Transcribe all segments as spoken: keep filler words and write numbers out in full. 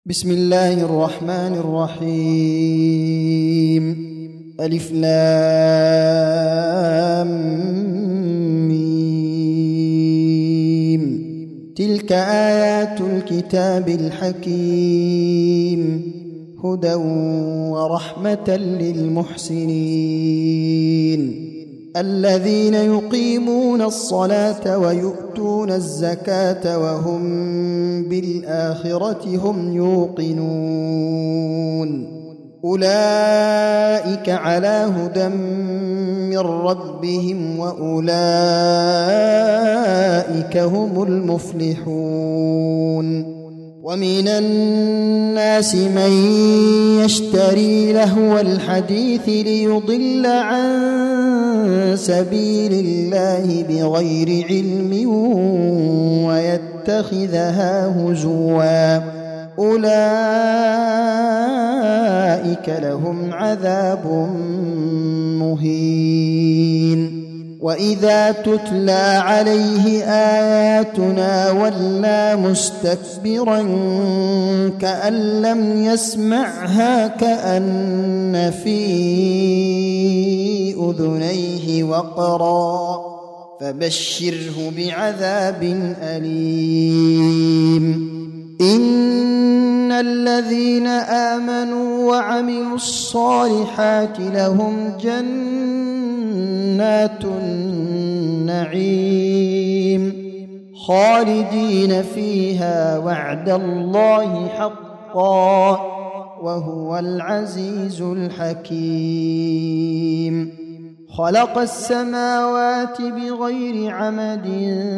بسم الله الرحمن الرحيم. ألف لام ميم. تلك آيات الكتاب الحكيم هدى ورحمة للمحسنين الذين يقيمون الصلاة ويؤتون الزكاة وهم بالآخرة هم يوقنون أولئك على هدى من ربهم وأولئك هم المفلحون. ومن الناس من يشتري لهو الحديث ليضل عن سبيل الله بغير علم ويتخذها هزوا أولئك لهم عذاب مهين. وإذا تتلى عليه آياتنا ولى مستكبرا كأن لم يسمعها كأن في أذنيه وقرا فبشره بعذاب أليم. إن الذين آمنوا وعملوا الصالحات لهم جنات النعيم خالدين فيها وعد الله حقا وهو العزيز الحكيم. خلق السماوات بغير عمد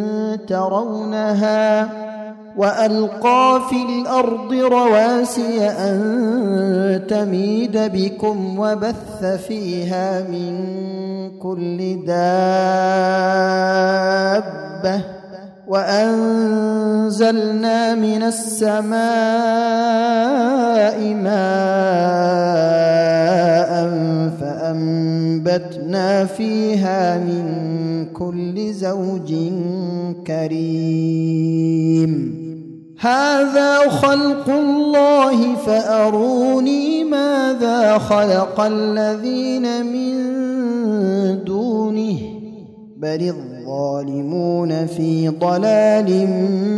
ترونها وألقى في الأرض رواسي أن تميد بكم وبث فيها من كل دابة وأنزلنا من السماء ماء فأنبتنا فيها من كل زوج كريم. هذا خلق الله فأروني ماذا خلق الذين من دونه بل الظالمون في ضلال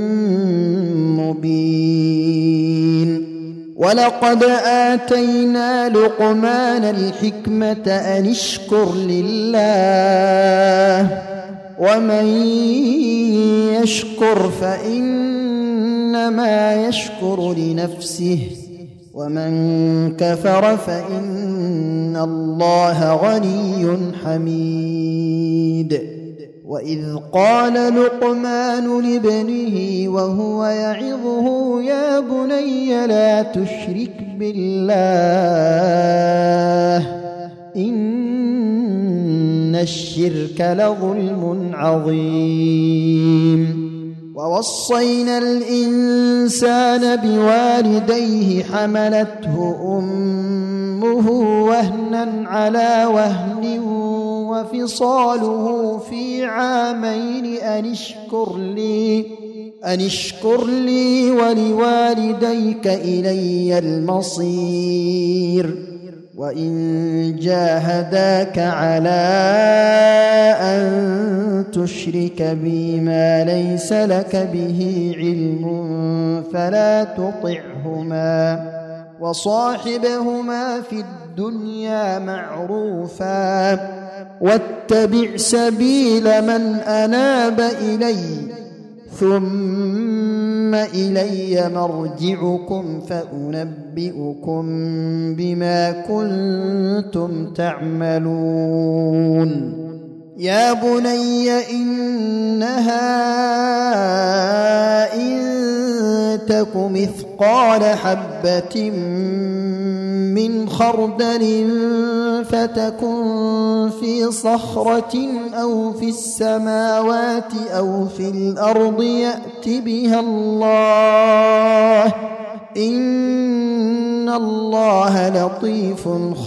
مبين. ولقد آتينا لقمان الحكمة أن اشكر لله ومن يشكر فإنما يشكر لنفسه ومن كفر فإن الله غني حميد. وإذ قال لقمان لابنه وهو يعظه يا بني لا تشرك بالله إن الشرك لظلم عظيم. ووصينا الإنسان بوالديه حملته أمه وهنا على وهن وفصاله في عامين أن اشكر لي أن اشكر لي ولوالديك إلي المصير. وإن جاهداك على أن تشرك بي ما ليس لك به علم فلا تطعهما وصاحبهما في الدنيا معروفا واتبع سبيل من أناب إلي ثم إلي مرجعكم فأنبئكم بما كنتم تعملون. يا بني إنها إن تك مثقال حبة من خردل فتكن في صخرة أو في السماوات أو في الأرض يأت بها الله إن الله لطيف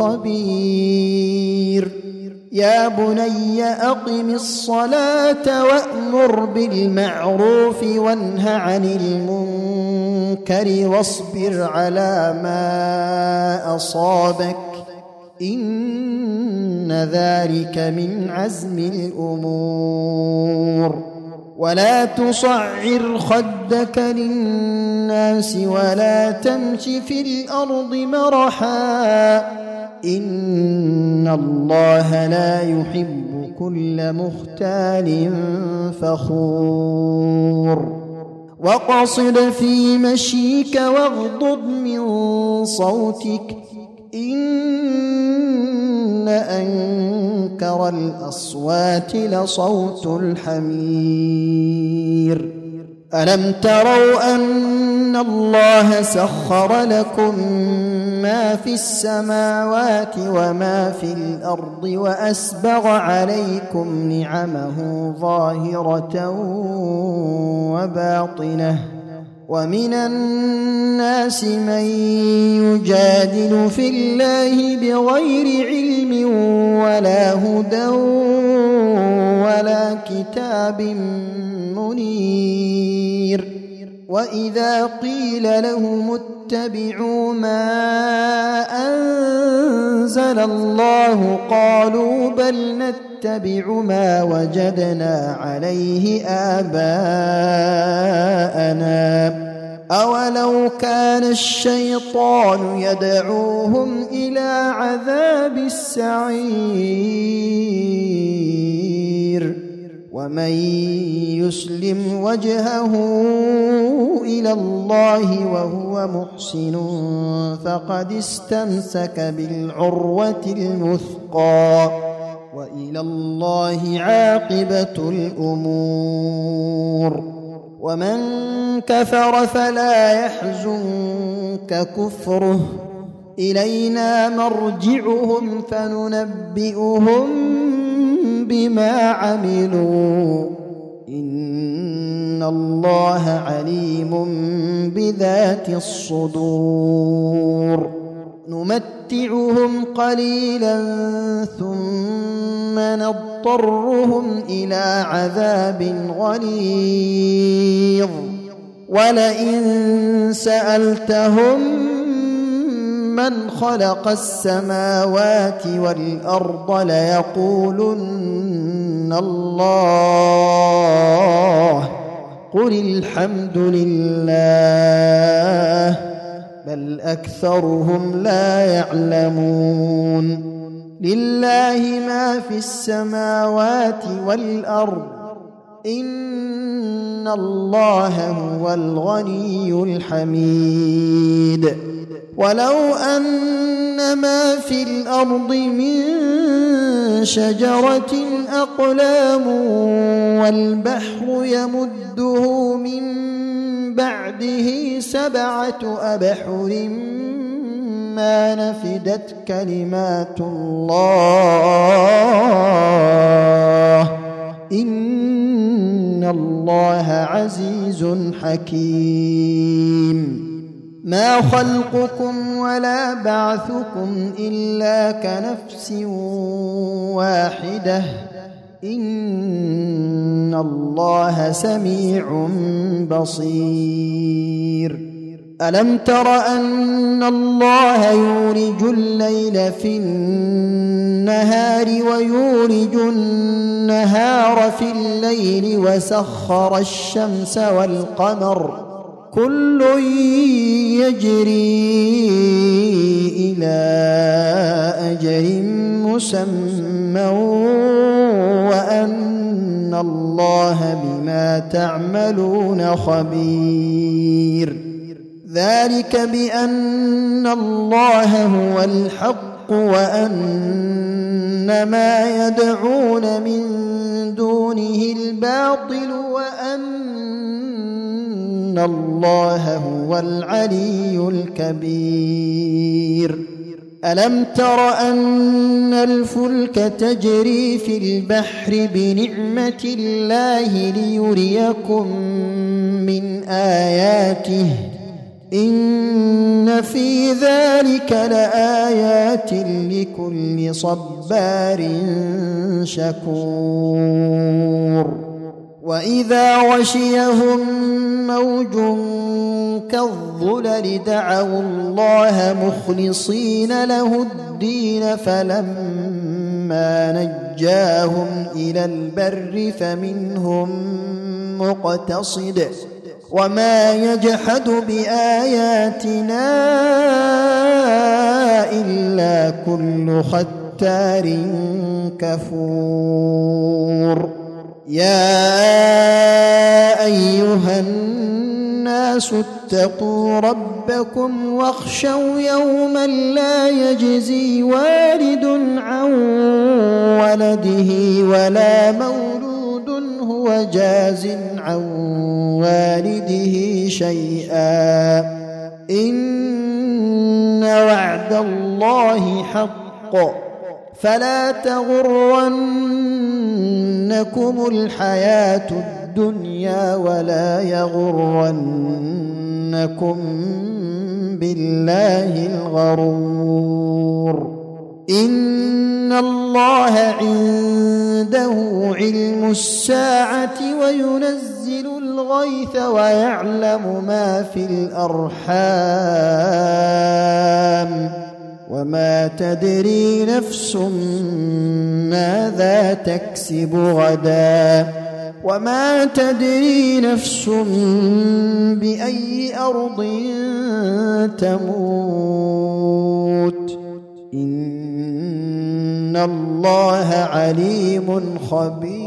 خبير. يا بني أقم الصلاة وأمر بالمعروف وانه عن المنكر المنكر واصبر على ما أصابك إن ذلك من عزم الأمور ولا تصعر خدك للناس ولا تمش في الأرض مرحا إن الله لا يحب كل مختال فخور وقصد في مشيك واغضض من صوتك إن أنكر الأصوات لصوت الحمير ألم تروا أن الله سخر لكم ما في السماوات وما في الأرض وأسبغ عليكم نعمه ظاهرة وباطنة ومن الناس من يجادل في الله بغير علم ولا هدى ولا كتاب منير وإذا قيل لهم اتبعوا ما أنزل الله قالوا بل نتبع ما وجدنا عليه آباءنا أولو كان الشيطان يدعوهم إلى عذاب السعير ومن يسلم وجهه إلى الله وهو محسن فقد استمسك بالعروة الوثقى وإلى الله عاقبة الأمور ومن كفر فلا يحزنك كفره إلينا مرجعهم فننبئهم بما عملوا إن الله عليم بذات الصدور نمتعهم قليلا ثم نضطرهم إلى عذاب غليظ ولئن سألتهم من خلق السماوات والأرض ليقولن الله قل الحمد لله بل أكثرهم لا يعلمون لله ما في السماوات والأرض إن الله هو الغني الحميد ولو أن ما في الأرض من شجرة أقلام والبحر يمده من بعده سبعة أبحر ما نفدت كلمات الله إن الله عزيز حكيم ما خلقكم ولا بعثكم إلا كنفس واحدة إن الله سميع بصير ألم تر أن الله يولج الليل في النهار ويولج النهار في الليل وسخر الشمس والقمر كل يجري إلى أجل مسمى وأن الله بما تعملون خبير ذلك بأن الله هو الحق وأن ما يدعون من دونه الباطل وأن الله هو العلي الكبير ألم تر أن الفلك تجري في البحر بنعمة الله ليريكم من آياته إن في ذلك لآيات لكل صبار شكور وإذا غشيهم موج كالظلل دعوا الله مخلصين له الدين فلما نجاهم إلى البر فمنهم مقتصد وما يجحد بآياتنا إلا كل ختار كفور. يا أيها الناس اتقوا ربكم واخشوا يوما لا يجزي والد عن ولده ولا مولود هو جاز عن والده شيئا إن وعد الله حق فلا تغرنكم الحياة الدنيا ولا يغرنكم بالله الغرور. إن الله عنده علم الساعة وينزل الغيث ويعلم ما في الأرحام وما تدري نفس ماذا تكسب غدا وما تدري نفس بأي أرض تموت إن الله عليم خبير.